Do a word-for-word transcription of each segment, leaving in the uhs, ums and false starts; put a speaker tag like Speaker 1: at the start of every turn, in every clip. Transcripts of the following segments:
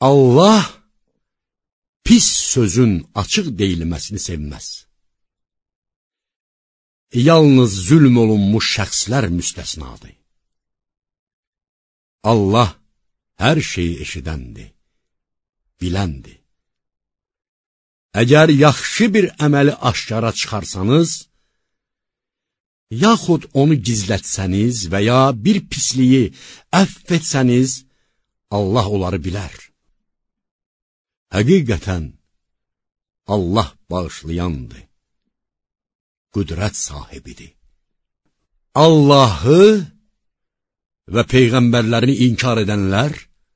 Speaker 1: Allah pis sözün açıq deyilməsini sevməz. Yalnız zülm olunmuş şəxslər müstəsnadır. Allah hər şeyi eşidəndir, biləndir. Əgər yaxşı bir əməli aşkara çıxarsanız, yaxud onu gizlətsəniz və ya bir pisliyi əfv etsəniz, Allah onları bilər. Həqiqətən, Allah bağışlayandır, qüdrət sahibidir. Allahı və Peyğəmbərlərini inkar edənlər,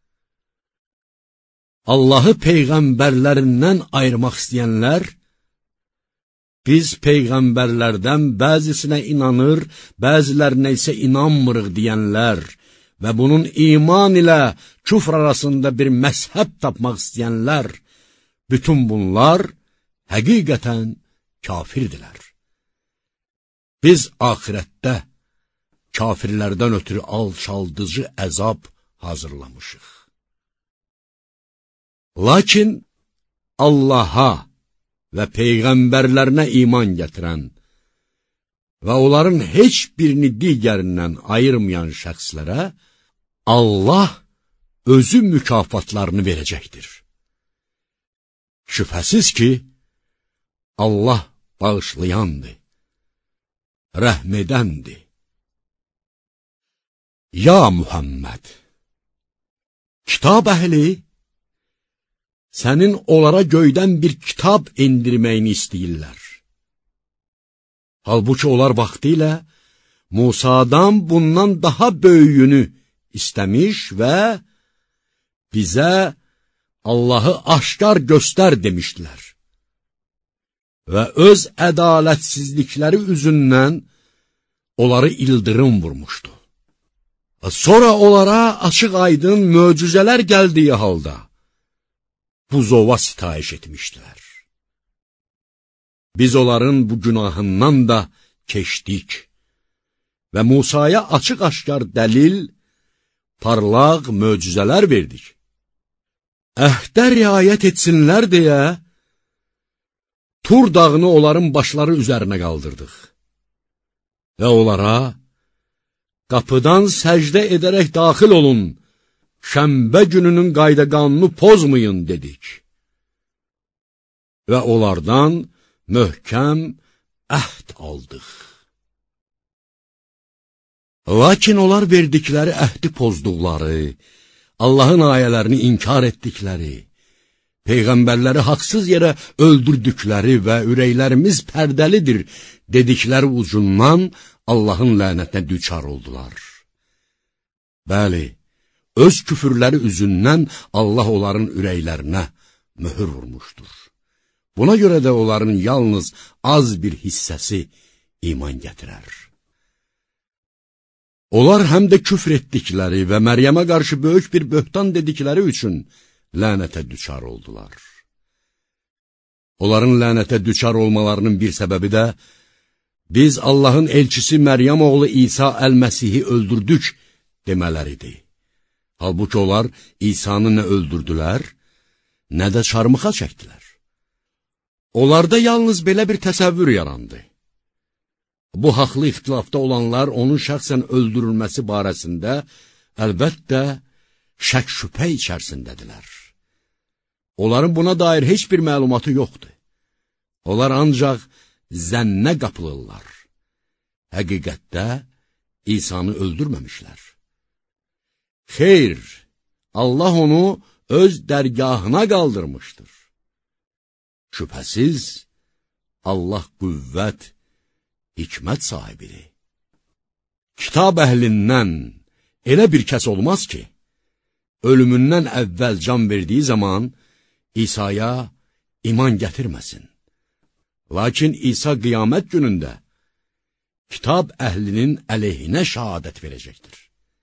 Speaker 1: Allahı Peyğəmbərlərindən ayırmaq istəyənlər, biz Peyğəmbərlərdən bəzisinə inanır, bəzilərinə isə inanmırıq deyənlər və bunun iman ilə küfr arasında bir məzhəb tapmaq istəyənlər, bütün bunlar həqiqətən kafirdirlər. Biz axirətdə kafirlərdən ötürü alçaldıcı əzab hazırlamışıq. Lakin Allaha və Peyğəmbərlərinə iman gətirən və onların heç birini digərindən ayırmayan şəxslərə Allah özü mükafatlarını verəcəkdir. Şübhəsiz ki, Allah bağışlayandır, rəhm edəndir. Ya Muhammed, kitab əhli, sənin onlara göydən bir kitab indirməyini istəyirlər. Halbuki onlar vaxtilə Musadan bundan daha böyüyünü istəmiş və bizə Allahı aşkar göstər demişdilər. Və öz ədalətsizlikləri üzündən onları ildırım vurmuşdu. Sonra onlara açıq aydın möcüzələr gəldiyi halda buzova sitayiş etmişdilər. Biz onların bu günahından da keçdik və Musaya açıq-aşkar dəlil, parlaq möcüzələr verdik. Əhdə riayət etsinlər deyə, Tur dağını onların başları üzərinə qaldırdıq və onlara, qapıdan səcdə edərək daxil olun, şənbə gününün qayda-qanunu pozmayın dedik. Və onlardan möhkəm əhd aldıq. Lakin onlar verdikləri əhdi pozduqları, Allahın ayələrini inkar etdikləri, Peyğəmbərləri haqsız yerə öldürdükləri və ürəklərimiz pərdəlidir dedikləri ucundan Allahın lənətinə düçar oldular. Bəli, öz küfürləri üzündən Allah onların ürəklərinə möhür vurmuşdur. Buna görə də onların yalnız az bir hissəsi iman gətirər. Onlar həm də küfr etdikləri və Məryəmə qarşı böyük bir böhtan dedikləri üçün lənətə düçar oldular. Onların lənətə düçar olmalarının bir səbəbi də, biz Allahın elçisi Məryəm oğlu İsa əl-Məsihi öldürdük demələridir. Halbuki onlar İsa'nı nə öldürdülər, nə də çarmıxa çəkdilər. Onlarda yalnız belə bir təsəvvür yarandı. Bu haqlı ixtilafda olanlar onun şəxsən öldürülməsi barəsində əlbəttə şək şübhə içərisindədirlər. Onların buna dair heç bir məlumatı yoxdur. Onlar ancaq zənnə qapılırlar. Həqiqətdə İsa'nı öldürməmişlər. Xeyr, Allah onu öz dərgahına qaldırmışdır. Şübhəsiz, Allah qüvvət, hikmət sahibidir. Kitab əhlindən elə bir kəs olmaz ki, ölümündən əvvəl can verdiyi zaman İsa'ya iman gətirməsin. Lakin İsa qiyamət günündə kitab əhlinin əleyhinə şəhadət verəcəkdir.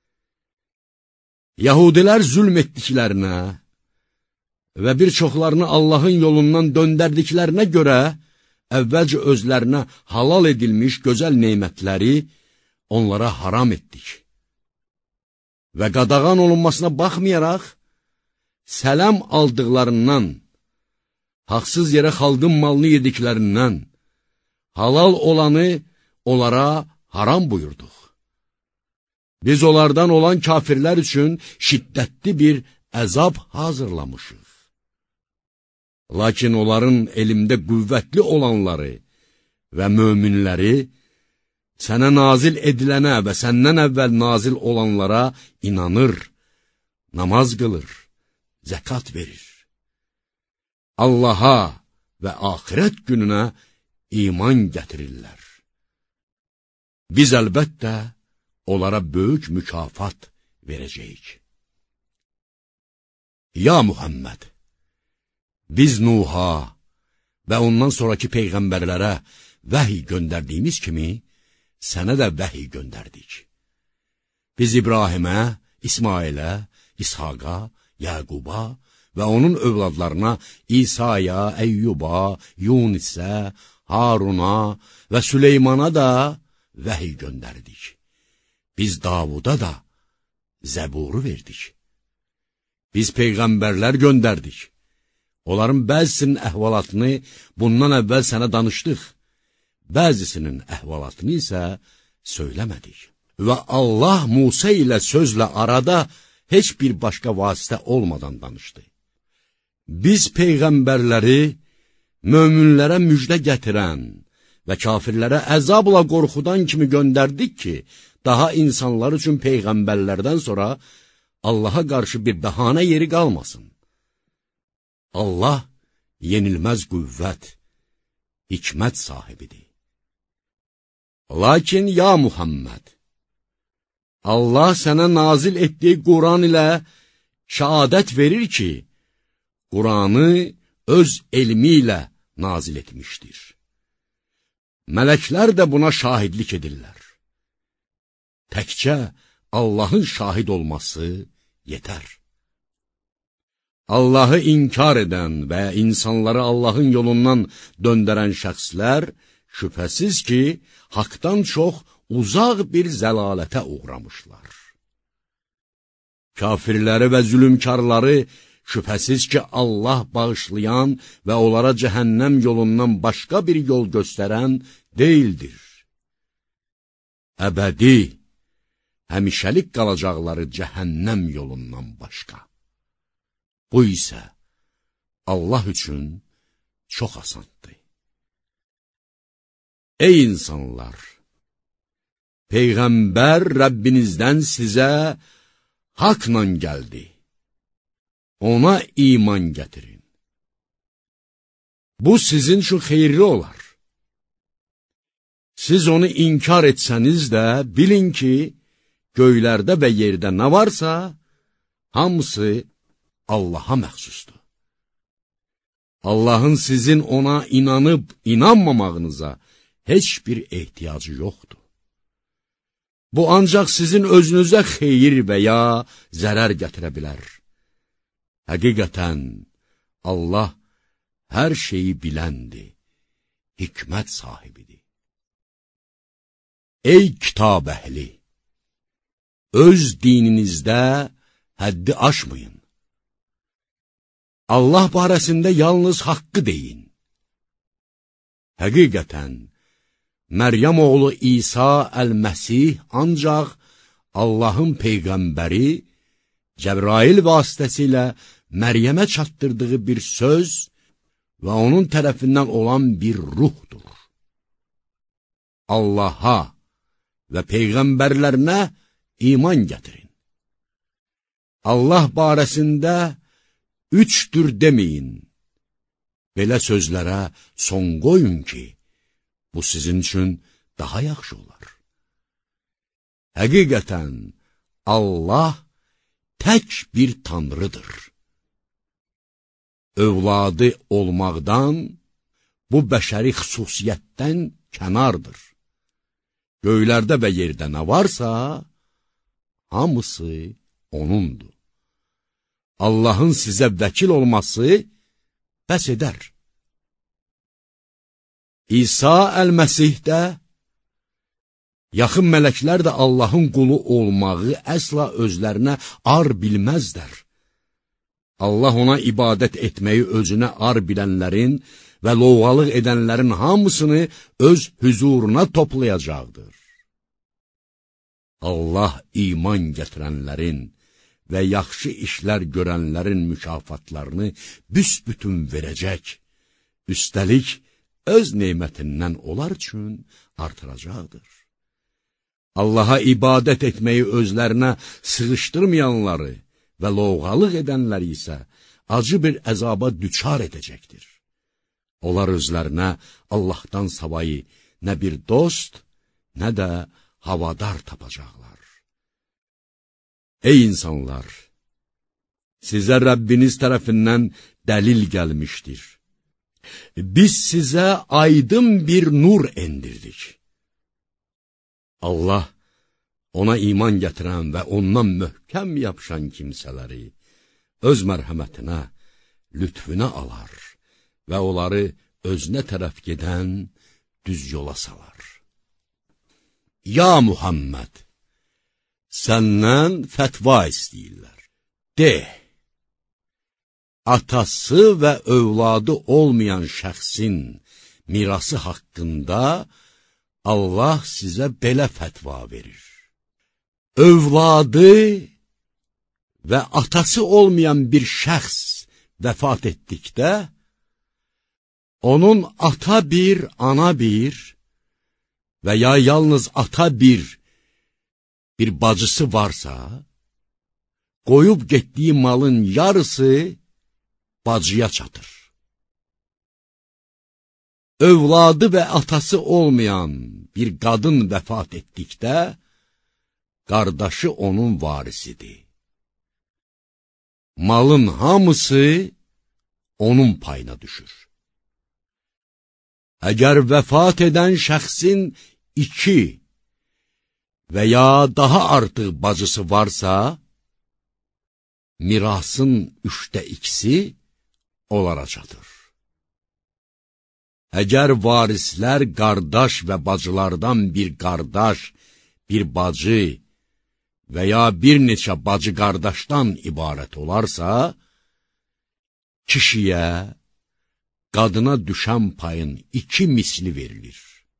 Speaker 1: Yahudilər zülm etdiklərinə və bir çoxlarını Allahın yolundan döndərdiklərinə görə əvvəlcə özlərinə halal edilmiş gözəl neymətləri onlara haram etdik. Və qadağan olunmasına baxmayaraq, sələm aldıqlarından, haqsız yerə xalqın malını yediklərindən, halal olanı onlara haram buyurduq. Biz onlardan olan kafirlər üçün şiddətli bir əzab hazırlamışıq. Lakin onların elmdə qüvvətli olanları və möminləri sənə nazil edilənə və səndən əvvəl nazil olanlara inanır, namaz qılır, zəkat verir. Allaha və axirət gününə iman gətirirlər. Biz əlbəttə onlara böyük mükafat verəcəyik. Ya Muhammed, biz Nuha və ondan sonraki peyğəmbərlərə vəhiy göndərdiyimiz kimi, sənə də vəhiy göndərdik. Biz İbrahimə, İsmailə, İshaqa, Yaquba və onun övladlarına İsa'ya, Əyyuba, Yunisə, Haruna və Süleymana da vəhiy göndərdik. Biz Davuda da Zəburu verdik. Biz peyğəmbərlər göndərdik. Onların bəzisinin əhvalatını bundan əvvəl sənə danışdıq. Bəzisinin əhvalatını isə söyləmədik. Və Allah Musa ilə sözlə arada heç bir başqa vasitə olmadan danışdı. Biz peyğəmbərləri möminlərə müjdə gətirən və kafirlərə əzabla qorxudan kimi göndərdik ki, daha insanlar üçün peyğəmbərlərdən sonra Allaha qarşı bir bəhanə yeri qalmasın. Allah yenilməz qüvvət, hikmət sahibidir. Lakin ya Muhammed, Allah sənə nazil etdiyi Quran ilə şəhadət verir ki, Quranı öz elmi ilə nazil etmişdir. Mələklər də buna şahidlik edirlər. Təkcə Allahın şahid olması yetər. Allahı inkar edən və insanları Allahın yolundan döndərən şəxslər şübhəsiz ki, haqdan çox uzaq bir zəlalətə uğramışlar. Kafirləri və zülümkarları şübhəsiz ki, Allah bağışlayan və onlara cəhənnəm yolundan başqa bir yol göstərən deyildir. Əbədi, həmişəlik qalacaqları cəhənnəm yolundan başqa. Bu isə Allah üçün çox asandır. Ey insanlar! Peyğəmbər Rəbbinizdən sizə haqla gəldi. Ona iman gətirin. Bu sizin üçün xeyirli olar. Siz onu inkar etsəniz də bilin ki, göylərdə və yerdə nə varsa, hamısı Allaha məxsusdur. Allahın sizin ona inanıb inanmamağınıza heç bir ehtiyacı yoxdur. Bu ancaq sizin özünüzə xeyir və ya zərər gətirə bilər. Həqiqətən, Allah hər şeyi biləndir, hikmət sahibidir. Ey kitab əhli! Öz dininizdə həddi aşmayın. Allah barəsində yalnız haqqı deyin. Həqiqətən, Məryəm oğlu İsa əl-Məsih ancaq Allahın peyğəmbəri Cəbrail vasitəsilə Məryəmə çatdırdığı bir söz və onun tərəfindən olan bir ruhdur. Allaha və peyğəmbərlərinə iman gətirin. Allah barəsində üçdür deməyin. Belə sözlərə son qoyun ki, bu sizin üçün daha yaxşı olar. Həqiqətən, Allah tək bir tanrıdır. Övladı olmaqdan, bu bəşəri xüsusiyyətdən kənardır. Göylərdə və yerdə nə varsa, hamısı O'nundur. Allahın sizə vəkil olması bəs edər. İsa əl-Məsihdə, yaxın mələklər də Allahın qulu olmağı əsla özlərinə ar bilməzlər. Allah ona ibadət etməyi özünə ar bilənlərin və lovğalıq edənlərin hamısını öz hüzuruna toplayacaqdır. Allah iman gətirənlərin və yaxşı işlər görənlərin mükafatlarını büsbütün verəcək, üstəlik öz nemətindən onlar üçün artıracaqdır. Allaha ibadət etməyi özlərinə sığışdırmayanları və lovğalıq edənləri isə acı bir əzaba düçar edəcəkdir. Onlar özlərinə Allahdan savayı nə bir dost, nə də havadar tapacaqlar. Ey insanlar! Sizə Rəbbiniz tərəfindən dəlil gəlmişdir. Biz sizə aydın bir nur endirdik. Allah ona iman gətirən və ondan möhkəm yapışan kimsələri öz mərhəmətinə, lütfüne alar və onları özünə tərəf gedən düz yola salar. Ya Muhammed, səndən fətva istəyirlər. De, atası və övladı olmayan şəxsin mirası haqqında Allah sizə belə fətva verir. Övladı və atası olmayan bir şəxs vəfat etdikdə, onun ata bir, ana bir və ya yalnız ata bir, bir bacısı varsa, qoyub getdiyi malın yarısı bacıya çatır. Övladı və atası olmayan bir qadın vəfat etdikdə, qardaşı onun varisidir. Malın hamısı onun payına düşür. Əgər vəfat edən şəxsin iki və ya daha artıq bacısı varsa, mirasın üçdə ikisi onlara çatır. Əgər varislər qardaş və bacılardan bir qardaş, bir bacı və ya bir neçə bacı qardaşdan ibarət olarsa, kişiyə, qadına düşən payın iki misli verilir.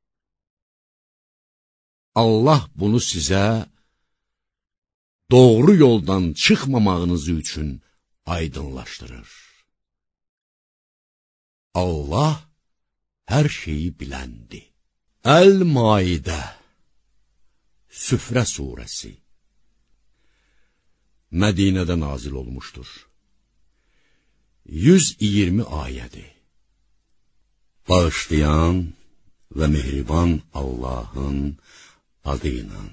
Speaker 1: Allah bunu sizə doğru yoldan çıxmamağınız üçün aydınlaşdırır. Allah hər şeyi biləndir. Əl-Maidə Süfrə surəsi Mədinədə nazil olmuşdur. yüz iyirmi ayədir. Bağışlayan və mehriban Allahın adıyla.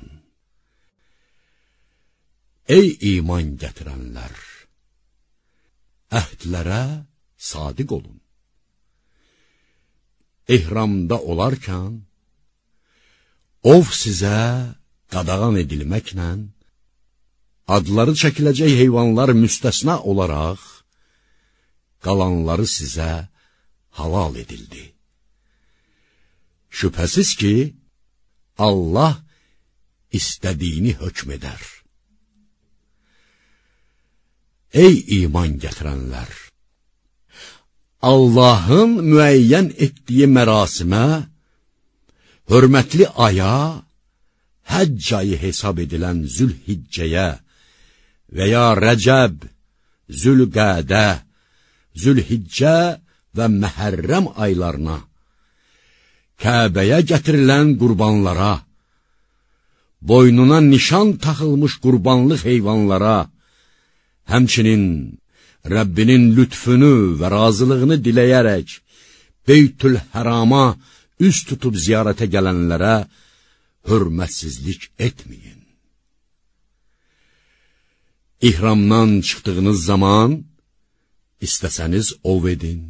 Speaker 1: Ey iman gətirənlər! Əhdlərə sadiq olun. İhramda olarkən, ov sizə qadağan edilməklə, adları çəkiləcək heyvanlar müstəsna olaraq, qalanları sizə halal edildi. Şübhəsiz ki, Allah istədiyini hökm edər. Ey iman gətirənlər! Allahın müəyyən etdiyi mərasimə, hörmətli aya, həcc ayı hesab edilən Zülhiccəyə və ya Rəcəb, Zülqədə, Zülhiccə və Məhərrəm aylarına, Kəbəyə gətirilən qurbanlara, boynuna nişan taxılmış qurbanlıq heyvanlara, həmçinin Rəbbinin lütfünü və razılığını diləyərək Beytül-Hərama üz tutub ziyarətə gələnlərə hörmətsizlik etməyin. İhramdan çıxdığınız zaman istəsəniz ov edin.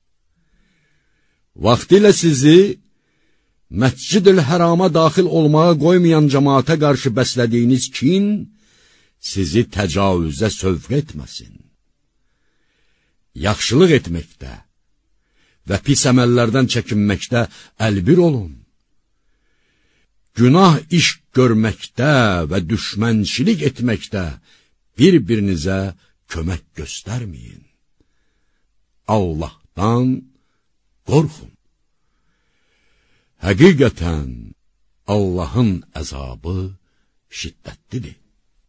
Speaker 1: Vaxtilə sizi Məscid-ül-Hərama daxil olmağa qoymayan cəmaata qarşı bəslədiyiniz kin sizi təcavüzə sövq etməsin. Yaxşılıq etməkdə və pis əməllərdən çəkinməkdə əlbir olun. Günah iş görməkdə və düşmənçilik etməkdə bir-birinizə kömək göstərməyin. Allahdan qorxun. Həqiqətən Allahın əzabı şiddətlidir.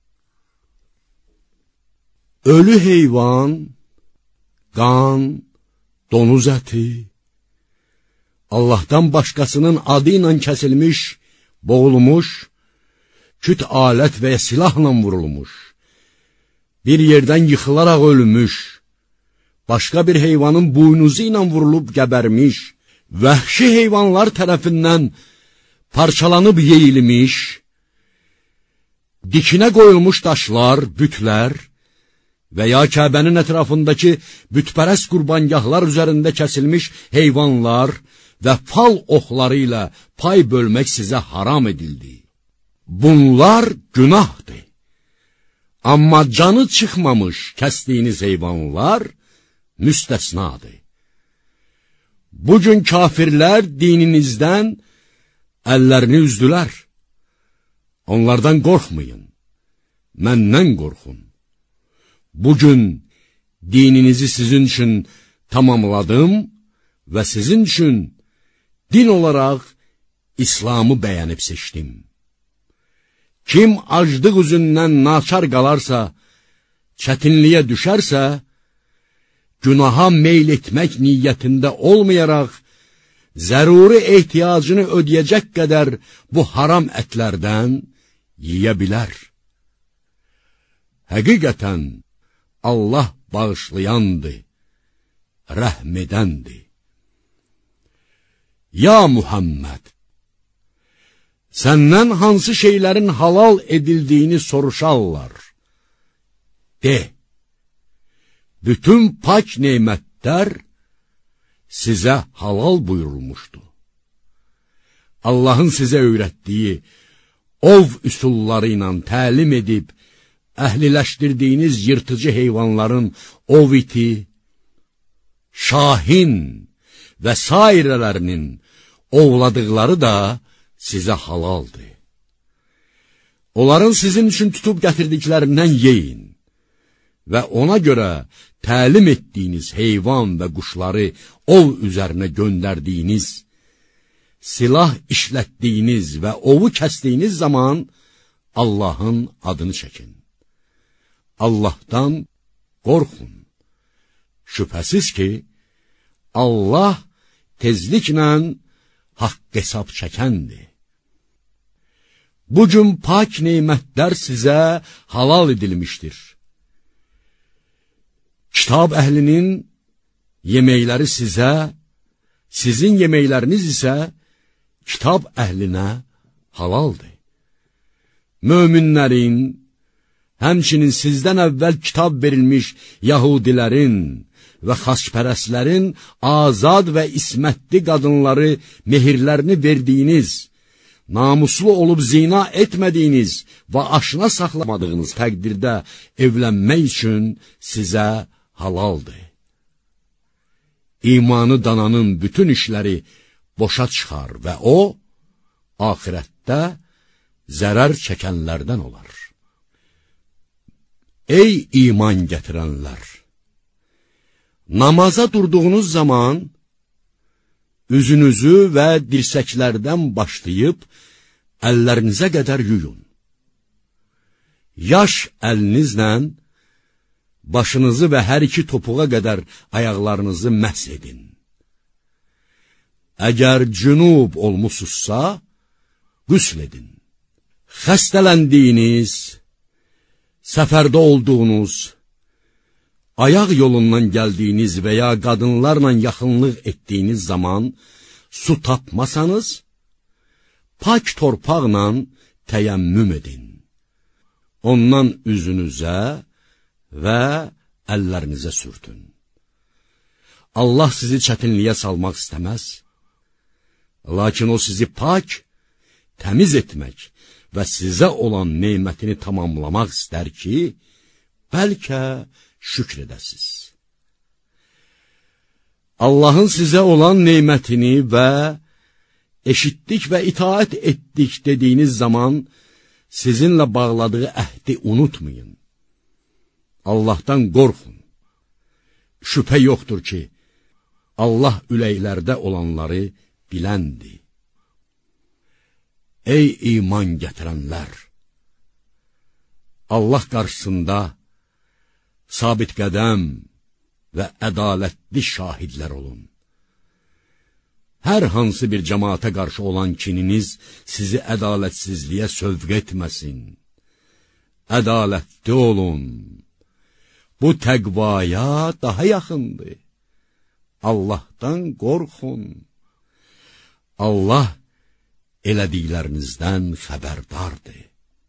Speaker 1: Ölü heyvan, qan, donuz əti, Allahdan başqasının adı ilə kəsilmiş, boğulmuş, küt alət və ya silahla vurulmuş, bir yerdən yıxılaraq ölmüş, başqa bir heyvanın buynuzu ilə vurulub gəbərmiş, vəhşi heyvanlar tərəfindən parçalanıb yeyilmiş, dikinə qoyulmuş daşlar, bütlər və ya Kəbənin ətrafındakı bütpərəst qurbangahlar üzərində kəsilmiş heyvanlar və fal oxları ilə pay bölmək sizə haram edildi. Bunlar günahdır. Amma canı çıxmamış kəsdiyiniz heyvanlar müstəsnadır. Bugün kafirlər dininizdən əllərini üzdülər. Onlardan qorxmayın, məndən qorxun. Bugün dininizi sizin üçün tamamladım və sizin üçün din olaraq İslamı bəyənib seçdim. Kim aclıq üzündən naçar qalarsa, çətinliyə düşərsə, günaha meyl etmək niyyətində olmayaraq, zəruri ehtiyacını ödəyəcək qədər bu haram ətlərdən yiyə bilər. Həqiqətən, Allah bağışlayandır, rəhm edəndir. Ya Muhammed, səndən hansı şeylərin halal edildiyini soruşarlar. De, bütün pak nemətlər sizə halal buyurulmuşdu. Allahın sizə öyrətdiyi ov üsulları ilə təlim edib, əhliləşdirdiyiniz yırtıcı heyvanların ov iti, şahin və sairələrinin ovladıqları da sizə halaldır. Onların sizin üçün tutub gətirdiklərindən yeyin və ona görə təlim etdiyiniz heyvan və quşları ov üzərinə göndərdiyiniz, silah işlətdiyiniz və ovu kəsdiyiniz zaman Allahın adını çəkin. Allahdan qorxun. Şübhəsiz ki, Allah tezliklə haqq hesab çəkəndir. Bugün pak nemətlər sizə halal edilmişdir. Kitab əhlinin yeməkləri sizə, sizin yeməkləriniz isə kitab əhlinə halaldır. Möminlərin, həmçinin sizdən əvvəl kitab verilmiş Yahudilərin və xaçpərəslərin azad və ismətli qadınları mehirlərini verdiyiniz, namuslu olub zina etmədiyiniz və aşına saxlamadığınız təqdirdə evlənmək üçün sizə halaldır. İmanı dananın bütün işləri boşa çıxar və o, axirətdə zərər çəkənlərdən olar. Ey iman gətirənlər! Namaza durduğunuz zaman üzünüzü və dirsəklərdən başlayıb əllərinizə qədər yuyun. Yaş əlinizlə başınızı və hər iki topuğa qədər ayaqlarınızı məhs edin. Əgər cünub olmusunuzsa, qüsl edin. Xəstələndiyiniz, səfərdə olduğunuz, ayaq yolundan gəldiyiniz və ya qadınlarla yaxınlıq etdiyiniz zaman su tapmasanız, pak torpaqla təyəmmüm edin. Ondan üzünüzə və əllərinizə sürtün. Allah sizi çətinliyə salmaq istəməz, lakin o sizi pak, təmiz etmək və sizə olan neymətini tamamlamaq istər ki, bəlkə şükr edəsiz. Allahın sizə olan neymətini və eşitdik və itaət etdik dediyiniz zaman sizinlə bağladığı əhdi unutmayın. Allahdan qorxun. Şübhə yoxdur ki, Allah ürəklərdə olanları biləndir. Ey iman gətirənlər! Allah qarşısında sabit qədəm və ədalətli şahidlər olun. Hər hansı bir cəmaata qarşı olan kininiz sizi ədalətsizliyə sövq etməsin. Ədalətli olun. Bu təqvaya daha yaxındır. Allahdan qorxun. Allah elədiklərinizdən xəbərdardır.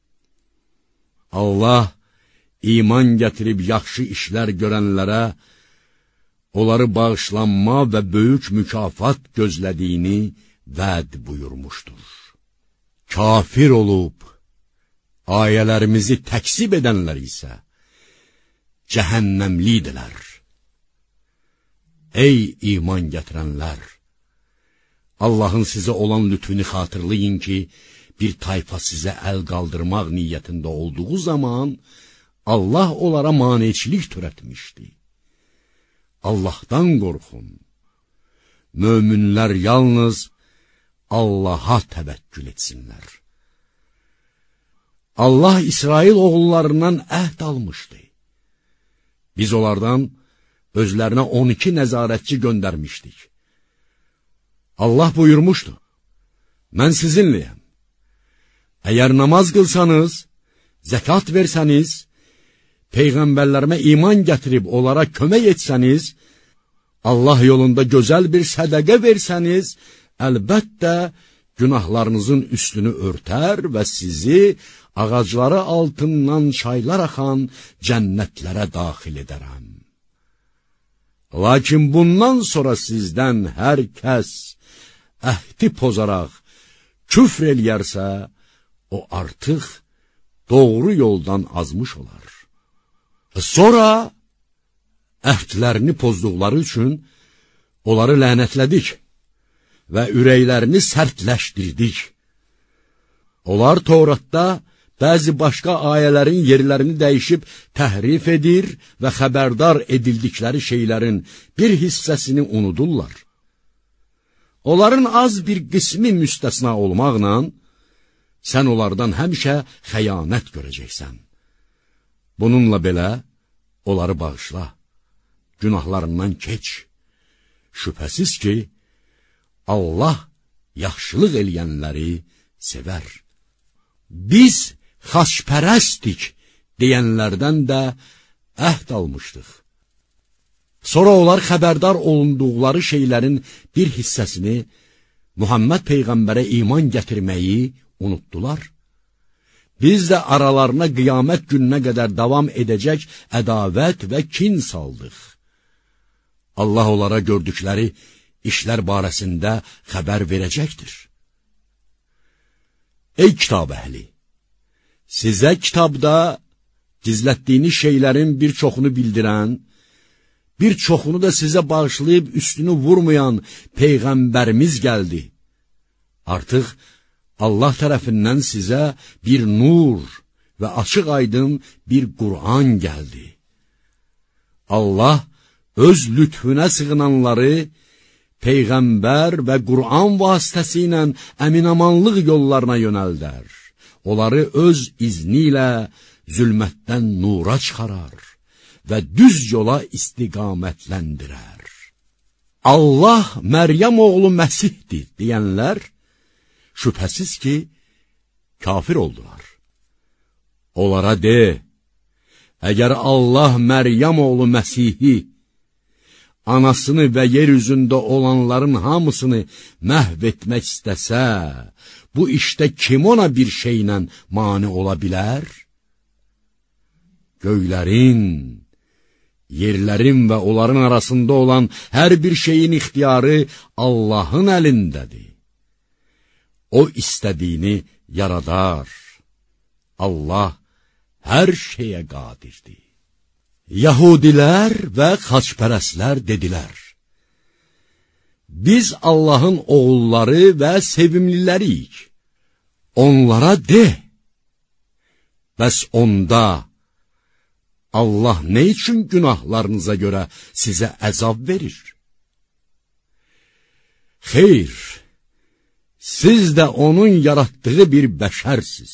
Speaker 1: Allah iman gətirib yaxşı işlər görənlərə onları bağışlanma və böyük mükafat gözlədiyini vəd buyurmuşdur. Kafir olub ayələrimizi təksib edənlər isə cəhənnəmlidirlər. Ey iman gətirənlər! Allahın sizə olan lütfünü xatırlayın ki, bir tayfa sizə əl qaldırmaq niyyətində olduğu zaman Allah onlara maneçilik törətmişdi. Allahdan qorxun. Möminlər yalnız Allaha təvəkkül etsinlər. Allah İsrail oğullarından əhd almışdı. Biz onlardan özlərinə on iki nəzarətçi göndərmişdik. Allah buyurmuşdu, mən sizinləyəm. Əgər namaz qılsanız, zəkat versəniz, peyğəmbərlərimə iman gətirib onlara kömək etsəniz, Allah yolunda gözəl bir sədəqə versəniz, əlbəttə günahlarınızın üstünü örtər və sizi ağacları altından çaylar axan cənnətlərə daxil edərəm. Lakin bundan sonra sizdən hər kəs əhdi pozaraq küfr eləyərsə, o artıq doğru yoldan azmış olar. Sonra əhdlərini pozduqları üçün onları lənətlədik və ürəklərini sərtləşdirdik. Onlar Tövratda bəzi başqa ayələrin yerlərini dəyişib təhrif edir və xəbərdar edildikləri şeylərin bir hissəsini unudurlar. Onların az bir qismi müstəsna olmaqla, sən onlardan həmişə xəyanət görəcəksən. Bununla belə, onları bağışla, günahlarından keç. Şübhəsiz ki, Allah yaxşılıq eləyənləri sevər. Biz xaçpərəstik deyənlərdən də əhd almışdıq. Sonra onlar xəbərdar olunduqları şeylərin bir hissəsini Muhammed Peyğəmbərə iman gətirməyi unutdular. Biz də aralarına qiyamət gününə qədər davam edəcək ədavət və kin saldıq. Allah onlara gördükləri işlər barəsində xəbər verəcəkdir. Ey kitab əhli! Sizə kitabda gizlətdiyiniz şeylərin bir çoxunu bildirən, bir çoxunu da sizə bağışlayıb üstünü vurmayan Peyğəmbərimiz gəldi. Artıq Allah tərəfindən sizə bir nur və açıq aydın bir Qur'an gəldi. Allah öz lütfünə sığınanları Peyğəmbər və Qur'an vasitəsilə əminamanlıq yollarına yönəldər. Onları öz izni ilə zülmətdən nura çıxarar və düz yola istiqamətləndirər. Allah Məryəm oğlu Məsihdir deyənlər, şübhəsiz ki, kafir oldular. Onlara de, əgər Allah Məryəm oğlu Məsihi, anasını və yeryüzündə olanların hamısını məhv etmək istəsə, bu işdə kim ona bir şeylə mane ola bilər? Göylərin, yerlərin və onların arasında olan hər bir şeyin ixtiyarı Allahın əlindədir. O istədiyini yaradar. Allah hər şeyə qadirdir. Yahudilər və xaçpərəslər dedilər, biz Allahın oğulları və sevimliləriyik. Onlara de, bəs onda Allah nə üçün günahlarınıza görə sizə əzab verir? Xeyr, siz də onun yaratdığı bir bəşərsiz.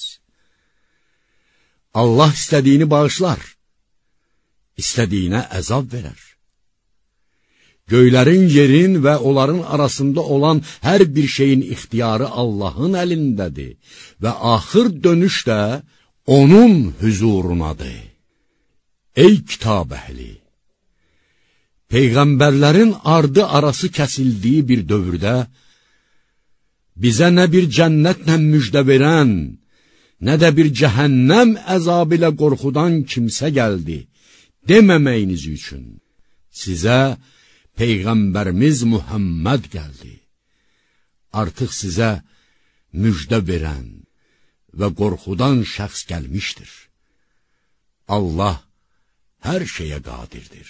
Speaker 1: Allah istədiyini bağışlar, istədiyinə əzab verər. Göylərin, yerin və onların arasında olan hər bir şeyin ixtiyarı Allahın əlindədir və axır dönüş də onun hüzurunadır. Ey kitab əhli! Peyğəmbərlərin ardı arası kəsildiyi bir dövrdə, bizə nə bir cənnətlə müjdə verən, nə də bir cəhənnəm əzabı ilə qorxudan kimsə gəldi, deməməyiniz üçün sizə Peyğəmbərimiz Muhammed gəldi. Artıq sizə müjdə verən və qorxudan şəxs gəlmişdir. Allah hər şeyə qadirdir.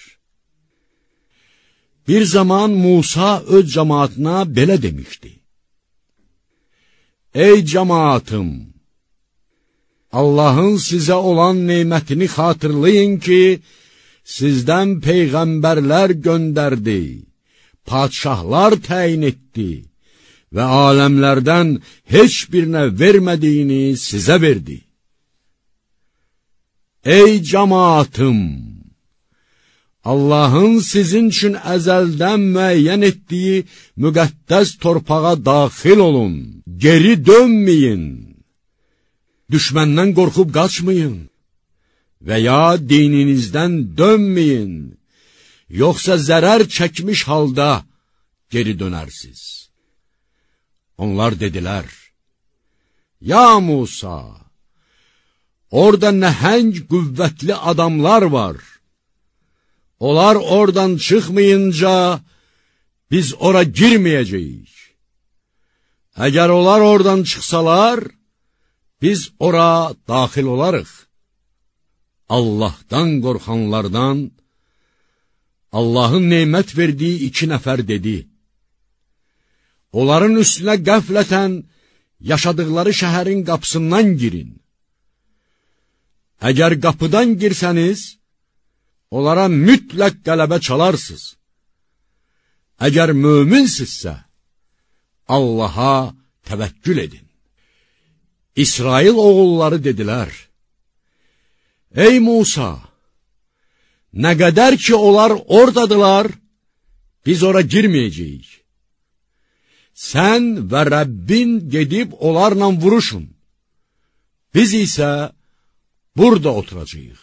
Speaker 1: Bir zaman Musa öz cəmaatına belə demişdi: Ey cəmaatım! Allahın sizə olan neymətini xatırlayın ki, sizdən peyğəmbərlər göndərdi, padşahlar təyin etdi və aləmlərdən heç birinə vermədiyini sizə verdi. Ey cəmaatım! Allahın sizin üçün əzəldən müəyyən etdiyi müqəddəs torpağa daxil olun, geri dönməyin, düşməndən qorxub qaçmayın və ya dininizdən dönməyin, yoxsa zərər çəkmiş halda geri dönərsiz. Onlar dedilər: Ya Musa, orada nəhəng qüvvətli adamlar var. Onlar oradan çıxmayınca biz ora girməyəcəyik. Əgər onlar oradan çıxsalar, biz ora daxil olarıq. Allahdan qorxanlardan Allahın neymət verdiyi iki nəfər dedi: Onların üstünə qəflətən yaşadıkları şəhərin qapısından girin. Əgər qapıdan girsəniz, onlara mütləq qələbə çalarsınız. Əgər möminsizsə, Allaha təvəkkül edin. İsrail oğulları dedilər: Ey Musa, nə qədər ki onlar oradadılar, biz ora girməyəcəyik. Sən və Rəbbin gedib onlarla vuruşun. Biz isə burada oturacağıq.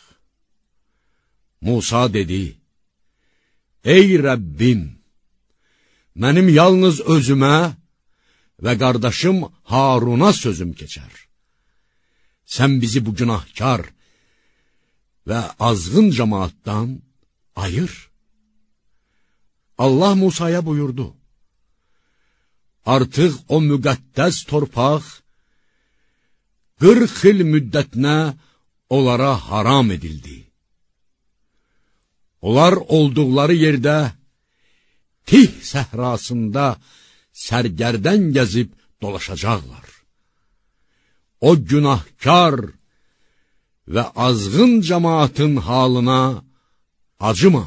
Speaker 1: Musa dedi: Ey Rəbbim, mənim yalnız özümə və qardaşım Haruna sözüm keçər. Sən bizi bu günahkar və azğın cəmaatdan ayır. Allah Musaya buyurdu: Artıq o müqəddəs torpaq qırx il müddətinə onlara haram edildi. Onlar olduqları yerdə Tih səhrasında sərgərdən gəzib dolaşacaqlar. O günahkar və azğın cəmaatın halına acıma.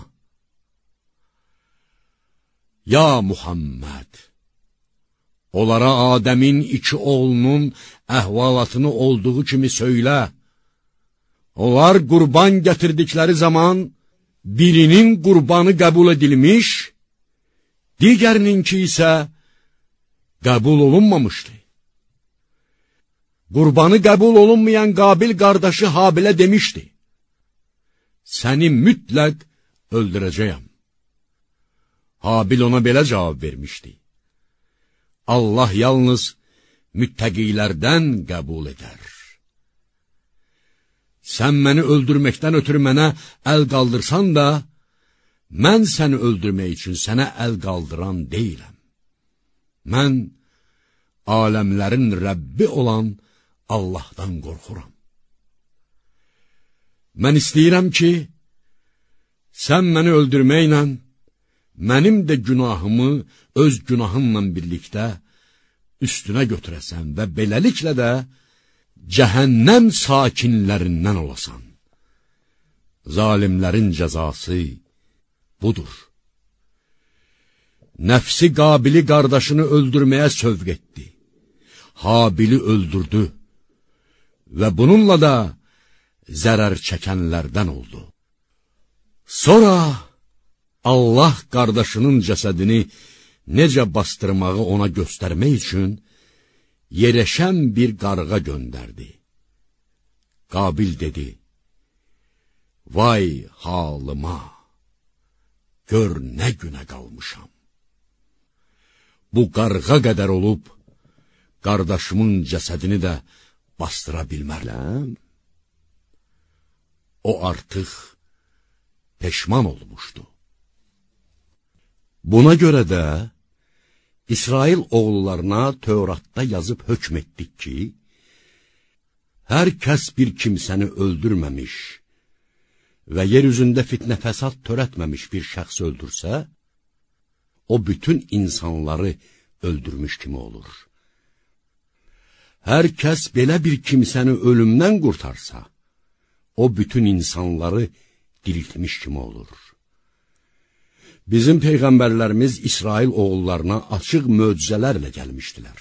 Speaker 1: Ya Muhammed! Onlara Adəmin iki oğlunun əhvalatını olduğu kimi söylə. Onlar qurban gətirdikləri zaman birinin qurbanı qəbul edilmiş, digərininki isə qəbul olunmamışdı. Qurbanı qəbul olunmayan Qabil qardaşı Habilə demişdi: Səni mütləq öldürəcəyəm. Habil ona belə cavab vermişdi: Allah yalnız müttəqilərdən qəbul edər. Sən məni öldürməkdən ötürü mənə əl qaldırsan da, mən səni öldürmək üçün sənə əl qaldıran deyiləm. Mən aləmlərin Rəbbi olan Allahdan qorxuram. Mən istəyirəm ki, sən məni öldürməklə, mənim də günahımı öz günahımla birlikdə üstünə götürəsən və beləliklə də cəhənnəm sakinlərindən olasan. Zalimlərin cəzası budur. Nəfsi Qabili qardaşını öldürməyə sövq etdi. Habili öldürdü və bununla da zərər çəkənlərdən oldu. Sonra Allah qardaşının cəsədini necə bastırmağı ona göstərmək üçün yerəşən bir qarğa göndərdi. Qabil dedi, vay halıma, gör nə günə qalmışam. Bu qarğa qədər olub, qardaşımın cəsədini də bastıra bilmərəm. O artıq peşman olmuşdu. Buna görə də İsrail oğullarına Tövratda yazıb hökm etdik ki, hər kəs bir kimsəni öldürməmiş və yer üzündə fitnə fəsad törətməmiş bir şəxs öldürsə, o bütün insanları öldürmüş kimi olur. Hər kəs belə bir kimsəni ölümdən qurtarsa, o bütün insanları diriltmiş kimi olur. Bizim peyğəmbərlərimiz İsrail oğullarına açıq möcüzələrlə gəlmişdilər.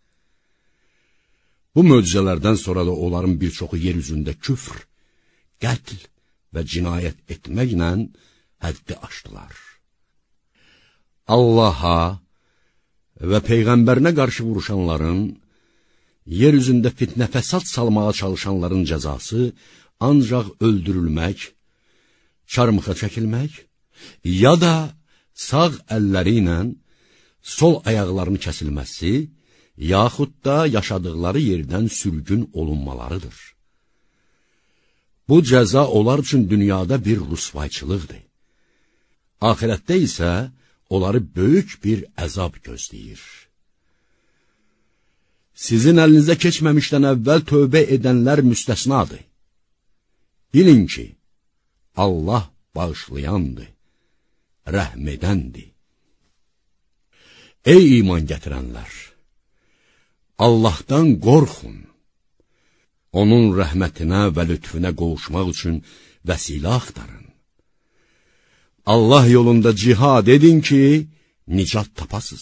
Speaker 1: Bu möcüzələrdən sonra da onların bir çoxu yer üzündə küfr, qətl və cinayət etməklə həddi aşdılar. Allaha və peyğəmbərinə qarşı vuruşanların, yer üzündə fitnə fəsad salmağa çalışanların cəzası ancaq öldürülmək, çarmıxa çəkilmək, ya da sağ əlləri ilə sol ayaqlarını kəsilməsi, yaxud da yaşadıkları yerdən sürgün olunmalarıdır. Bu cəza onlar üçün dünyada bir rüsvayçılıqdır. Ahirətdə isə onları böyük bir əzab gözləyir. Sizin əlinizə keçməmişdən əvvəl tövbə edənlər müstəsnadır. Bilin ki, Allah bağışlayandır, rəhm edəndir. Ey iman gətirənlər! Allahdan qorxun. Onun rəhmətinə və lütfüne qovuşmaq üçün vəsilə axtarın. Allah yolunda cihad edin ki, nicat tapasız.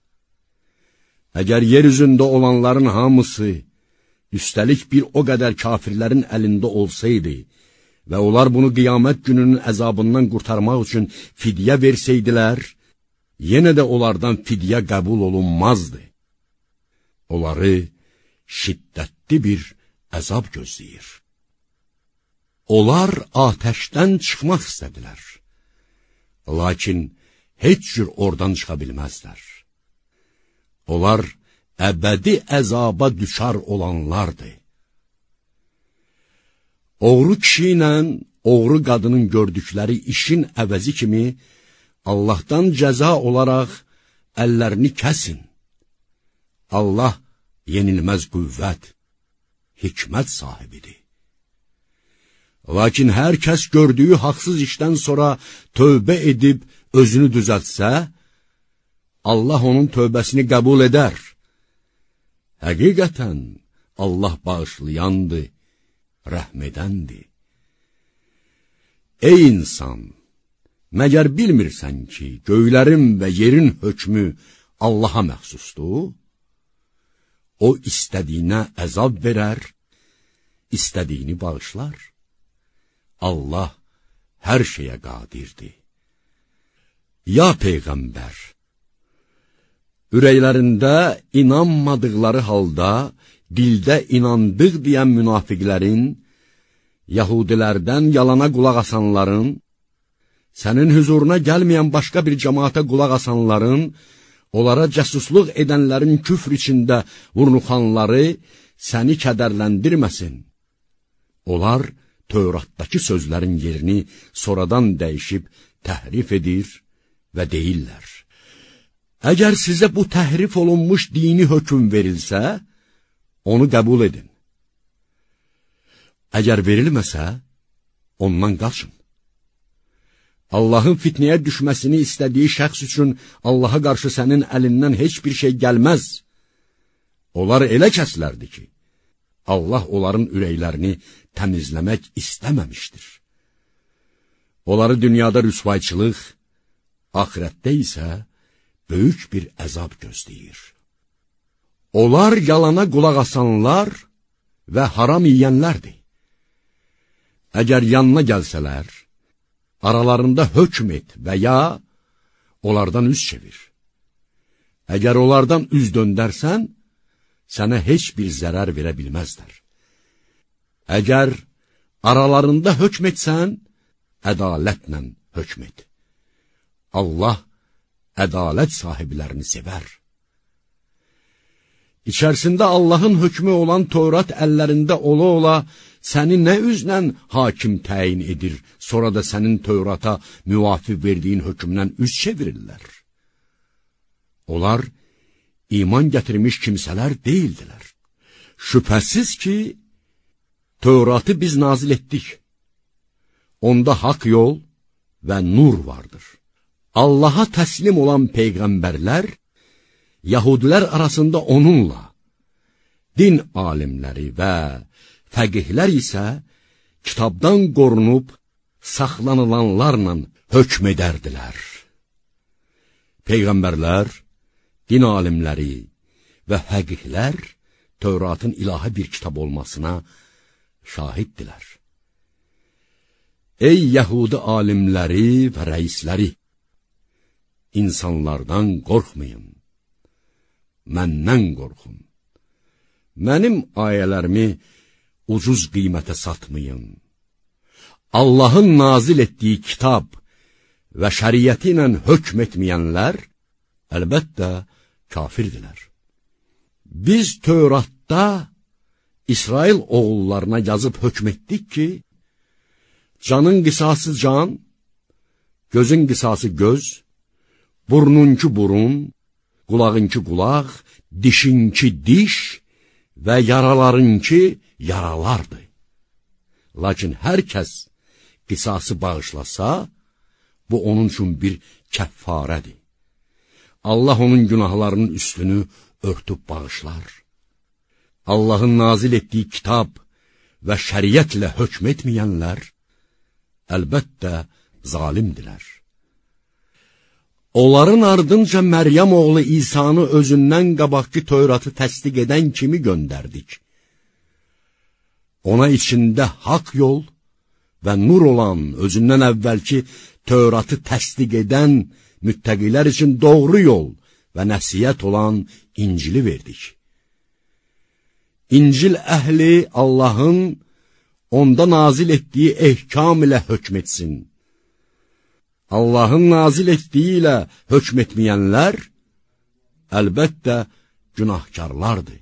Speaker 1: Əgər yer üzündə olanların hamısı, üstəlik bir o qədər kafirlərin əlində olsaydı və onlar bunu qiyamət gününün əzabından qurtarmaq üçün fidyə versəydilər, yenə də onlardan fidyə qəbul olunmazdı. Onları şiddətli bir əzab gözləyir. Onlar atəşdən çıxmaq istədilər. Lakin heç cür oradan çıxa bilməzlər. Onlar əbədi əzaba düşar olanlardır. Oğru kişi ilə oğru qadının gördükləri işin əvəzi kimi Allahdan cəza olaraq əllərini kəsin. Allah yenilməz qüvvət, hikmət sahibidir. Lakin hər kəs gördüyü haqsız işdən sonra tövbə edib özünü düzəltsə, Allah onun tövbəsini qəbul edər. Həqiqətən Allah bağışlayandır, rəhm edəndir. Ey insan! Məgər bilmirsən ki, göylərin və yerin hökmü Allaha məxsusdur? O istədiyinə əzab verər, istədiyini bağışlar. Allah hər şeyə qadirdir. Ya Peyğəmbər! Ürəklərində inanmadıqları halda, dildə inandıq deyən münafiqlərin, Yahudilərdən yalana qulaq asanların, sənin hüzuruna gəlməyən başqa bir cəmaata qulaq asanların, onlara cəsusluq edənlərin küfr içində vurnuxanları səni kədərləndirməsin. Onlar Tövratdakı sözlərin yerini sonradan dəyişib təhrif edir və deyirlər. Əgər sizə bu təhrif olunmuş dini hökm verilsə, onu qəbul edin. Əgər verilməsə, ondan qaçın. Allahın fitnəyə düşməsini istədiyi şəxs üçün Allaha qarşı sənin əlindən heç bir şey gəlməz. Onlar elə kəslərdi ki, Allah onların ürəklərini təmizləmək istəməmişdir. Onları dünyada rüsvayçılıq, axirətdə isə böyük bir əzab gözləyir. Onlar yalana qulaq asanlar və haram yiyənlərdir. Əgər yanına gəlsələr, aralarında hökm et və ya onlardan üz çevir. Əgər onlardan üz döndərsən, sənə heç bir zərər verə bilməzlər. Əgər aralarında hökm etsən, ədalətlə hökm et. Allah ədalət sahiblərini sevər. İçərisində Allahın hökmü olan Tövrat əllərində ola-ola, səni nə üzlə hakim təyin edir, sonra da sənin Tövrata müvafiq verdiyin hökmdən üz çevirirlər. Onlar iman gətirmiş kimsələr deyildilər. Şübhəsiz ki, Tövratı biz nazil etdik. Onda haqq yol və nur vardır. Allaha təslim olan peyğəmbərlər, Yahudilər arasında onunla, din alimləri və fəqihlər isə kitabdan qorunub saxlanılanlarla hökm edərdilər. Peyğəmbərlər, din alimləri və fəqihlər Tövratın ilahi bir kitab olmasına şahiddirlər. Ey Yəhudi alimləri və rəisləri! İnsanlardan qorxmayın, məndən qorxun. Mənim ayələrimi ucuz qiymətə satmayın. Allahın nazil etdiyi kitab və şəriəti ilə hökm etməyənlər, əlbəttə, kafirdirlər. Biz Tövratda İsrail oğullarına yazıb hökm etdik ki, canın qisası can, gözün qisası göz, burnunki burun, qulağınki qulaq, dişinki diş və yaralarınki yaralardır. Lakin hər kəs qisası bağışlasa, bu onun üçün bir kəffarədir. Allah onun günahlarının üstünü örtüb bağışlar. Allahın nazil etdiyi kitab və şəriətlə hökm etməyənlər, əlbəttə, zalimdilər. Onların ardınca Məryəm oğlu İsa'nı özündən qabaqki Tövratı təsdiq edən kimi göndərdik. Ona içində haqq yol və nur olan, özündən əvvəlki Tövratı təsdiq edən müttəqilər üçün doğru yol və nəsihət olan İncili verdik. İncil əhli Allahın onda nazil etdiyi ehkam ilə hökm etsin. Allahın nazil etdiyi ilə hökm etməyənlər, əlbəttə, günahkarlardır.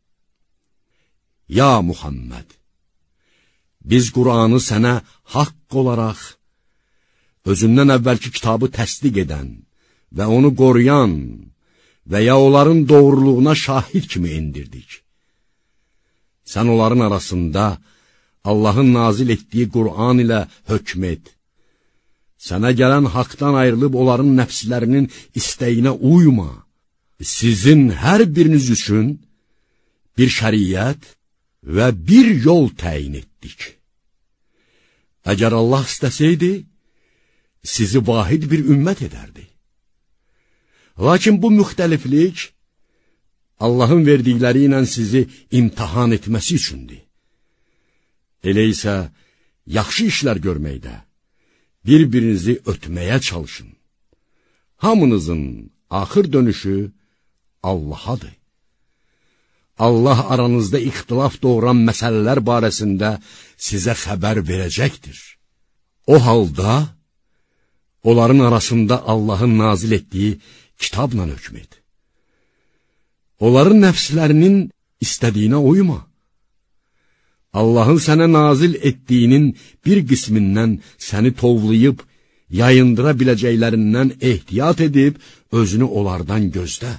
Speaker 1: Ya Muhammed, biz Qur'anı sənə haqq olaraq, özündən əvvəlki kitabı təsdiq edən və onu qoruyan və ya onların doğruluğuna şahid kimi indirdik. Sən onların arasında Allahın nazil etdiyi Qur'an ilə hökm et. Sənə gələn haqdan ayrılıb onların nəfslərinin istəyinə uyma. Sizin hər biriniz üçün bir şəriət və bir yol təyin etdik. Əgər Allah istəsəydi, sizi vahid bir ümmət edərdi. Lakin bu müxtəliflik Allahın verdikləri ilə sizi imtihan etməsi üçündür. Elə isə yaxşı işlər görməkdə, bir-birinizi ötməyə çalışın. Hamınızın axır dönüşü Allahadır. Allah aranızda ixtilaf doğuran məsələlər barəsində sizə xəbər verəcəkdir. O halda, onların arasında Allahın nazil etdiyi kitabla hökm et. Onların nəfslərinin istədiyinə uyma. Allahın sənə nazil etdiyinin bir qismindən səni tovlayıb, yayındıra biləcəklərindən ehtiyat edib, özünü onlardan gözlə.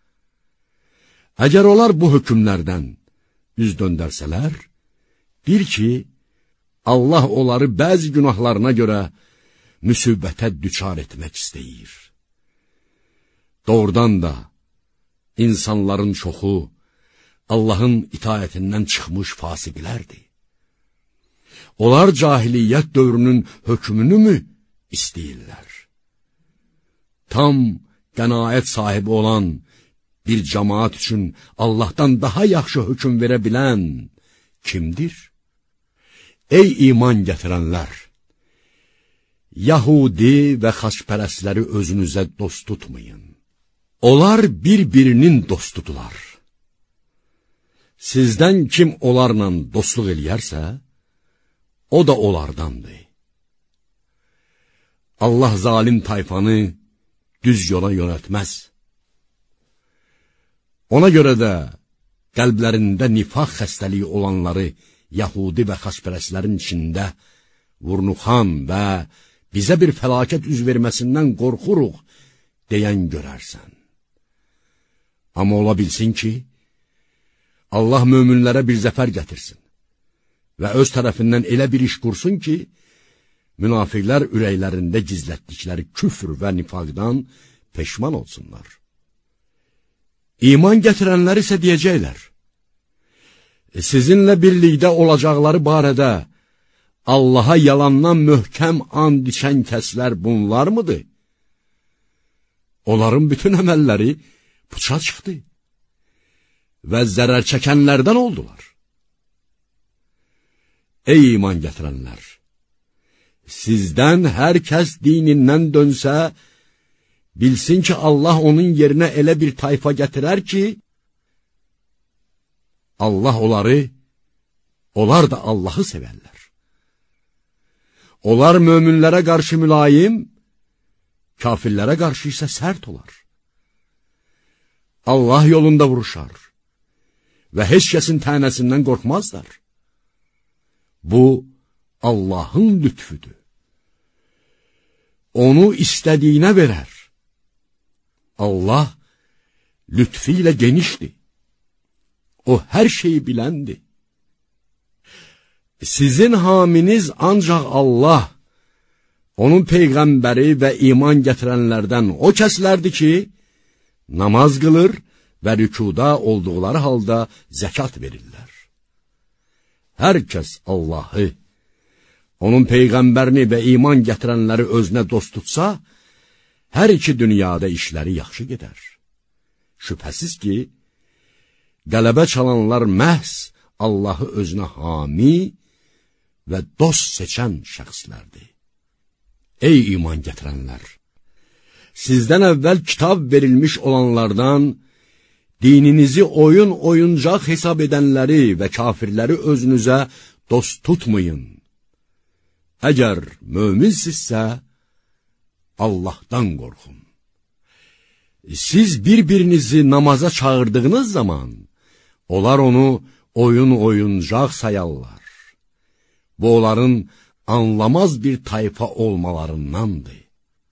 Speaker 1: Əgər onlar bu hökmlərdən üz döndərsələr, bil ki, Allah onları bəzi günahlarına görə müsibətə düçar etmək istəyir. Doğrudan da, insanların çoxu Allahın itaətindən çıxmış fasiqlərdir. Onlar cahiliyyət dövrünün hökmünü mü istəyirlər? Tam qənaət sahibi olan bir cəmaat üçün Allahdan daha yaxşı hökm verə bilən kimdir? Ey iman gətirənlər! Yahudi və xaçpərəstləri özünüzə dost tutmayın. Onlar bir-birinin dostudular. Sizdən kim onlarla dostluq eləyərsə, o da onlardandır. Allah zalim tayfanı düz yola yönətməz. Ona görə də qəlblərində nifaq xəstəliyi olanları Yahudi və xaçpərəstlərin içində vurnuxan və bizə bir fəlakət üz verməsindən qorxuruq deyən görərsən. Amma ola bilsin ki, Allah möminlərə bir zəfər gətirsin və öz tərəfindən elə bir iş qursun ki, münafiqlər ürəklərində gizlətdikləri küfr və nifaqdan peşman olsunlar. İman gətirənlər isə deyəcəklər, sizinlə birlikdə olacaqları barədə Allaha yalandan möhkəm and içən kəslər bunlar mıdır? Onların bütün əməlləri puça çıxdı və zərər çəkənlərdən oldular. Ey iman gətirənlər! Sizdən hər kəs dinindən dönsə, bilsin ki, Allah onun yerinə elə bir tayfa gətirər ki, Allah onları, onlar da Allahı sevərlər. Onlar möminlərə qarşı mülayim, kafirlərə qarşı isə sərt olar. Allah yolunda vuruşar və heç kəsin tənəsindən qorxmazlar. Bu, Allahın lütfüdür. Onu istədiyinə verər. Allah lütfü ilə genişdir. O hər şeyi biləndir. Sizin haminiz ancaq Allah, onun peyğəmbəri və iman gətirənlərdən o kəslərdir ki, namaz qılır və rükuda olduqları halda zəkat verirlər. Hər kəs Allahı, onun peyğəmbərini və iman gətirənləri özünə dost tutsa, hər iki dünyada işləri yaxşı gedər. Şübhəsiz ki, qələbə çalanlar məhz Allahı özünə hami və dost seçən şəxslərdir. Ey iman gətirənlər! Sizdən əvvəl kitab verilmiş olanlardan, dininizi oyun oyuncaq hesab edənləri və kafirləri özünüzə dost tutmayın. Əgər möminsizsə, Allahdan qorxun. Siz bir-birinizi namaza çağırdığınız zaman, onlar onu oyun oyuncaq sayarlar. Bu, onların anlamaz bir tayfa olmalarındandır.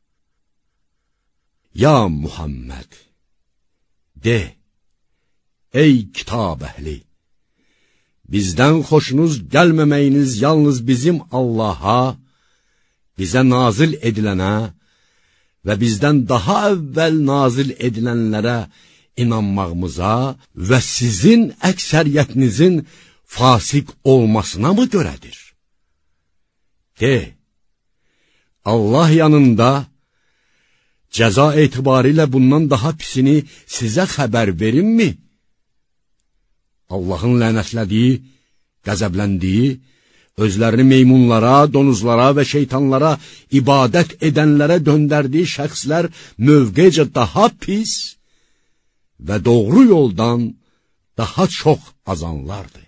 Speaker 1: Ya Muhammed, de, ey kitab əhli, bizdən xoşunuz gəlməməyiniz yalnız bizim Allaha, bizə nazil edilənə və bizdən daha əvvəl nazil edilənlərə inanmağımıza və sizin əksəriyyətinizin fasik olmasına mı görədir? De, Allah yanında cəza etibarilə bundan daha pisini sizə xəbər verimmi? Allahın lənətlədiyi, qəzəbləndiyi, özlərini meymunlara, donuzlara və şeytanlara ibadət edənlərə döndərdiyi şəxslər mövqecə daha pis və doğru yoldan daha çox azanlardır.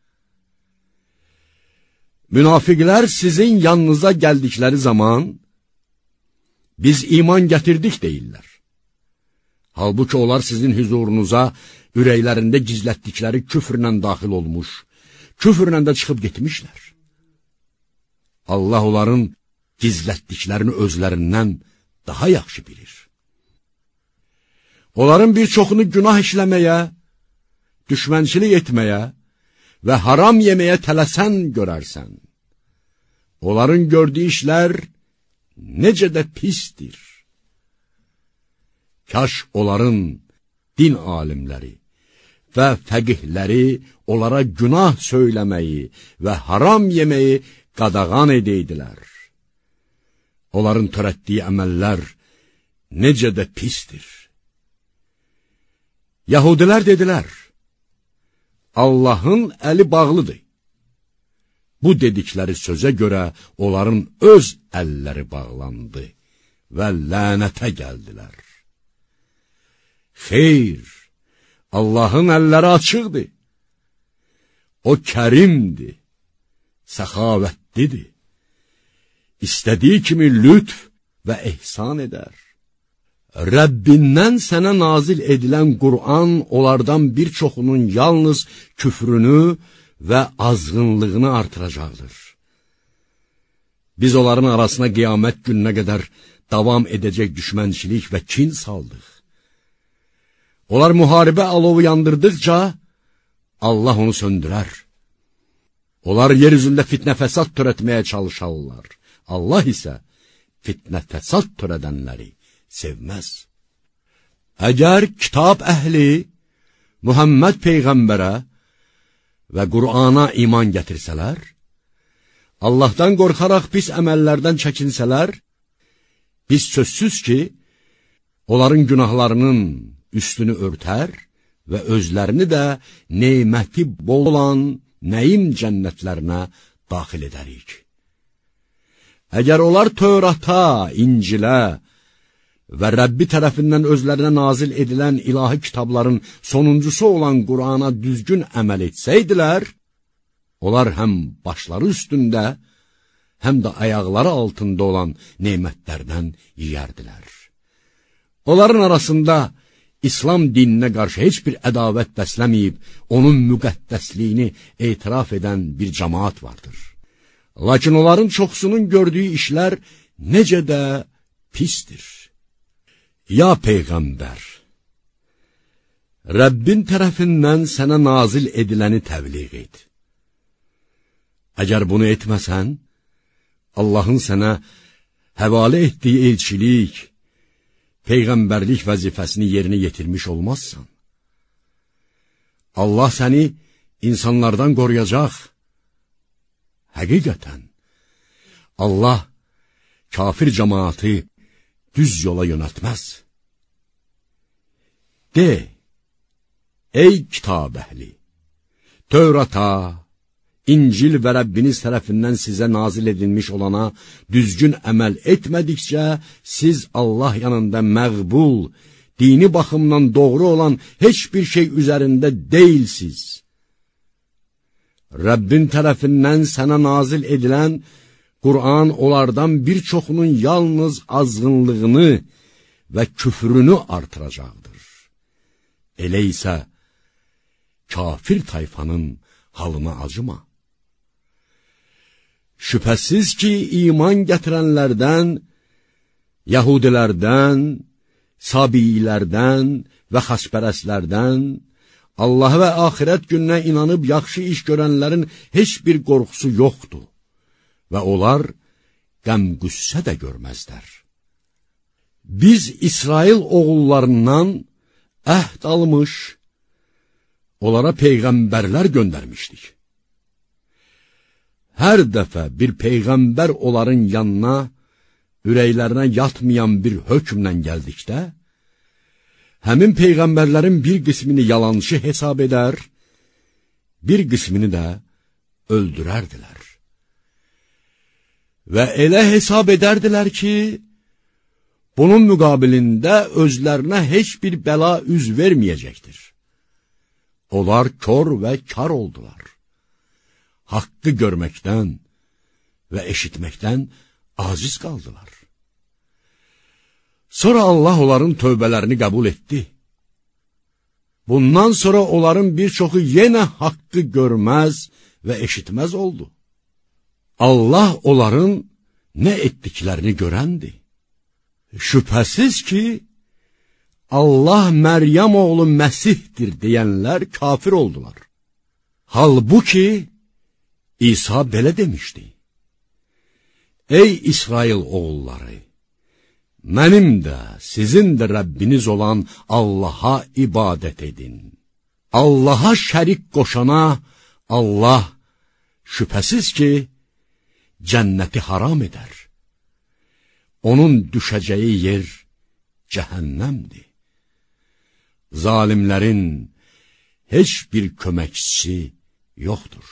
Speaker 1: Münafiqlər sizin yanınıza gəldikləri zaman, biz iman gətirdik deyirlər. Halbuki onlar sizin hüzurunuza ürəklərində gizlətdikləri küfrlə daxil olmuş, küfrlə də çıxıb getmişlər. Allah onların gizlətdiklərini özlərindən daha yaxşı bilir. Onların bir çoxunu günah işləməyə, düşmənçilik etməyə və haram yeməyə tələsən görərsən. Onların gördüyü işlər necə də pisdir. Kaş onların din alimləri və fəqihləri onlara günah söyləməyi və haram yeməyi qadağan edeydilər. Onların törətdiyi əməllər necə də pisdir. Yahudilər dedilər, Allahın əli bağlıdır. Bu dedikləri sözə görə onların öz əlləri bağlandı və lənətə gəldilər. Xeyr, Allahın əlləri açıqdır. O kərimdir, səxavətlidir. İstədiyi kimi lütf və ehsan edər. Rəbbindən sənə nazil edilən Qur'an onlardan bir çoxunun yalnız küfrünü və azğınlığını artıracaqdır. Biz onların arasına qiyamət gününə qədər davam edəcək düşmənçilik və kin saldıq. Onlar müharibə alovu yandırdıqca Allah onu söndürər. Onlar yer üzündə fitnə fəsad törətməyə çalışarlar. Allah isə fitnə fəsad törədənləri sevməz. Əgər kitab əhli Muhammed Peyğəmbərə və Qur'ana iman gətirsələr, Allahdan qorxaraq pis əməllərdən çəkinsələr, biz sözsüz ki, onların günahlarının üstünü örtər və özlərini də neyməti bol olan nəyim cənnətlərinə daxil edərik. Əgər onlar Tövrata, İncilə və Rəbbi tərəfindən özlərinə nazil edilən ilahi kitabların sonuncusu olan Qur'ana düzgün əməl etsəydilər, onlar həm başları üstündə, həm də ayaqları altında olan neymətlərdən yiyərdilər. Onların arasında İslam dininə qarşı heç bir ədavət bəsləməyib, onun müqəddəsliyini etiraf edən bir cəmaat vardır. Lakin onların çoxsunun gördüyü işlər necə də pisdir. Ya Peyğəmbər, Rəbbin tərəfindən sənə nazil ediləni təbliğ et. Əgər bunu etməsən, Allahın sənə həvalə etdiyi elçilik, Peyğəmbərlik vəzifəsini yerinə yetirmiş olmazsan. Allah səni insanlardan qoruyacaq. Həqiqətən, Allah kafir cəmaatı düz yola yönəltməz. De, ey kitab əhli, Tövrata, İncil və Rəbbiniz tərəfindən sizə nazil edilmiş olana düzgün əməl etmədikcə, siz Allah yanında məqbul, dini baxımdan doğru olan heç bir şey üzərində deyilsiz. Rəbbin tərəfindən sənə nazil edilən Qur'an onlardan bir çoxunun yalnız azğınlığını və küfrünü artıracaqdır. Elə isə kafir tayfanın halına acıma. Şübhəsiz ki, iman gətirənlərdən, Yahudilərdən, Sabiilərdən və xaspərəslərdən, Allah və axirət gününə inanıb yaxşı iş görənlərin heç bir qorxusu yoxdur və onlar qəm-qüssə də görməzlər. Biz İsrail oğullarından əhd almış, onlara peyğəmbərlər göndərmişdik. Hər dəfə bir peyğəmbər onların yanına, ürəklərinə yatmayan bir hökmlə gəldikdə, həmin peyğəmbərlərin bir qismini yalançı hesab edər, bir qismini də öldürərdilər. Və elə hesab edərdilər ki, bunun müqabilində özlərinə heç bir bəla üz verməyəcəkdir. Onlar kör və kar oldular. Haqqı görməkdən və eşitməkdən aciz qaldılar. Sonra Allah onların tövbələrini qəbul etdi. Bundan sonra onların bir çoxu yenə haqqı görməz və eşitməz oldu. Allah onların nə etdiklərini görəndir. Şübhəsiz ki, Allah Məryəm oğlu Məsihdir deyənlər kafir oldular. Halbuki, İsa belə demişdi. Ey İsrail oğulları! Mənim də, sizin də Rəbbiniz olan Allaha ibadət edin. Allaha şərik qoşana Allah şübhəsiz ki, cənnəti haram edər. Onun düşəcəyi yer cəhənnəmdir. Zalimlərin heç bir köməkçisi yoxdur.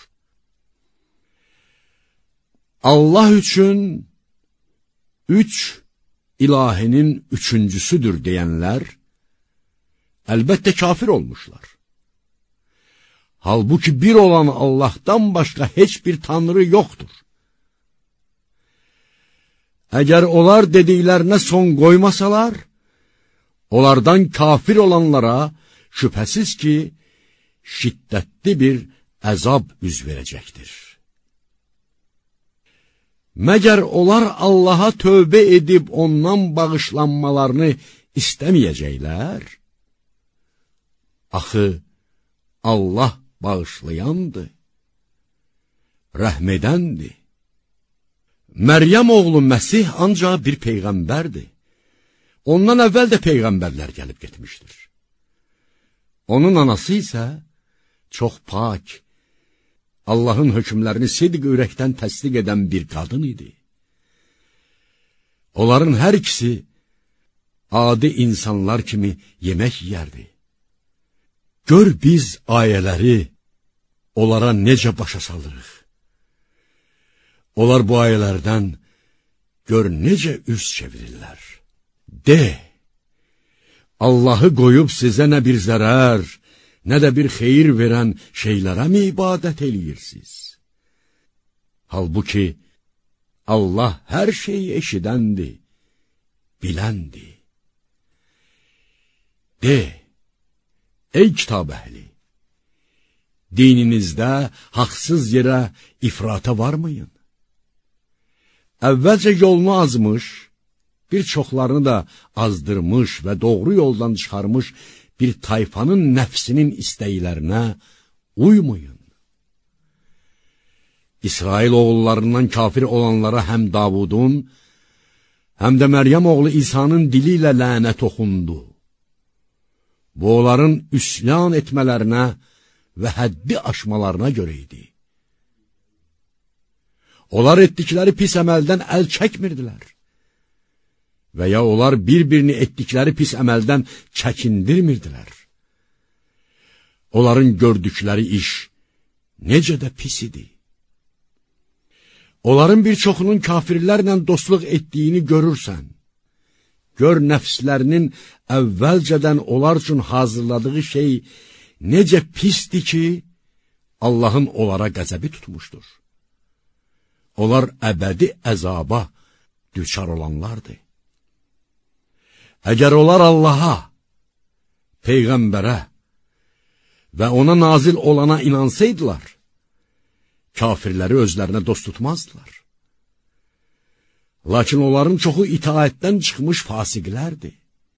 Speaker 1: Allah üçün üç ilahinin üçüncüsüdür deyənlər, əlbəttə kafir olmuşlar. Halbuki bir olan Allahdan başqa heç bir tanrı yoxdur. Əgər onlar dediklərinə son qoymasalar, onlardan kafir olanlara şübhəsiz ki, şiddətli bir əzab üz verəcəkdir. Məgər onlar Allaha tövbə edib ondan bağışlanmalarını istəməyəcəklər? Axı, Allah bağışlayandır, rəhm edəndir. Məryəm oğlu Məsih ancaq bir peyğəmbərdir. Ondan əvvəl də peyğəmbərlər gəlib getmişdir. Onun anası isə çox pak, Allahın hökmlərini sidq ürəkdən təsdiq edən bir qadın idi. Onların hər ikisi adi insanlar kimi yemək yeyərdi. Gör biz ayələri onlara necə başa salırıq. Onlar bu ayələrdən gör necə üz çevirirlər. De, Allahı qoyub sizə nə bir zərər, nə də bir xeyir verən şeylərə mi ibadət eləyirsiniz? Halbuki Allah hər şeyi eşidəndir, biləndir. De, ey kitab əhli, dininizdə haqsız yerə ifrata varmayın. Əvvəlcə yolunu azmış, bir çoxlarını da azdırmış və doğru yoldan çıxarmış bir tayfanın nəfsinin istəklərinə uymayın. İsrail oğullarından kafir olanlara həm Davudun, həm də Məryəm oğlu İsa'nın dili ilə lənət oxundu. Bu, onların üsyan etmələrinə və həddi aşmalarına görə idi. Onlar etdikləri pis əməldən əl çəkmirdilər. Və ya onlar bir-birini etdikləri pis əməldən çəkindirmirdilər. Onların gördükləri iş necə də pis idi. Onların bir çoxunun kafirlərlə dostluq etdiyini görürsən. Gör nəfslərinin əvvəlcədən onlar üçün hazırladığı şey necə pisdir ki, Allahın onlara qəzəbi tutmuşdur. Onlar əbədi əzaba düçar olanlardır. Əgər onlar Allaha, Peyğəmbərə və ona nazil olana inansaydılar, kafirləri özlərinə dost tutmazdılar. Lakin onların çoxu itaətdən çıxmış fasiqlərdir.